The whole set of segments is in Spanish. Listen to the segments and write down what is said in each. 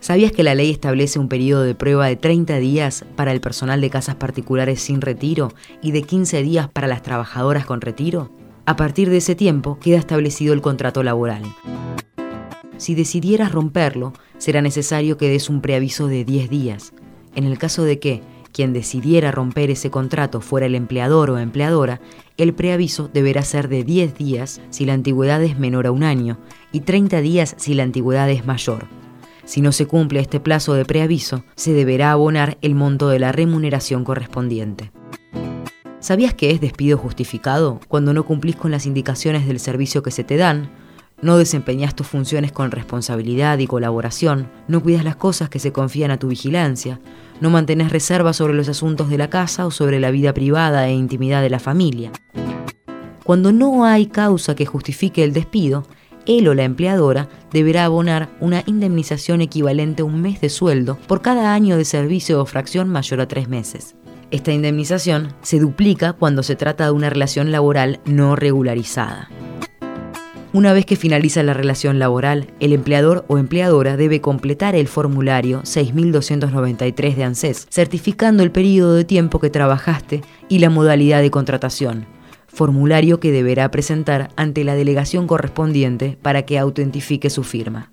¿Sabías que la ley establece un periodo de prueba de 30 días para el personal de casas particulares sin retiro y de 15 días para las trabajadoras con retiro? A partir de ese tiempo queda establecido el contrato laboral. Si decidieras romperlo, será necesario que des un preaviso de 10 días. En el caso de que quien decidiera romper ese contrato fuera el empleador o empleadora, el preaviso deberá ser de 10 días si la antigüedad es menor a 1 año y 30 días si la antigüedad es mayor. Si no se cumple este plazo de preaviso, se deberá abonar el monto de la remuneración correspondiente. ¿Sabías que es despido justificado cuando no cumplís con las indicaciones del servicio que se te dan? No desempeñás tus funciones con responsabilidad y colaboración, no cuidas las cosas que se confían a tu vigilancia, no mantenés reservas sobre los asuntos de la casa o sobre la vida privada e intimidad de la familia. Cuando no hay causa que justifique el despido, él o la empleadora deberá abonar una indemnización equivalente a 1 mes de sueldo por cada año de servicio o fracción mayor a 3 meses. Esta indemnización se duplica cuando se trata de una relación laboral no regularizada. Una vez que finaliza la relación laboral, el empleador o empleadora debe completar el formulario 6293 de ANSES, certificando el periodo de tiempo que trabajaste y la modalidad de contratación, formulario que deberá presentar ante la delegación correspondiente para que autentifique su firma.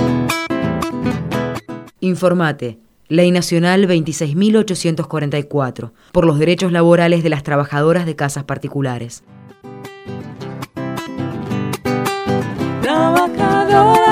Informate. Ley Nacional 26.844, por los derechos laborales de las trabajadoras de casas particulares. Trabajadora.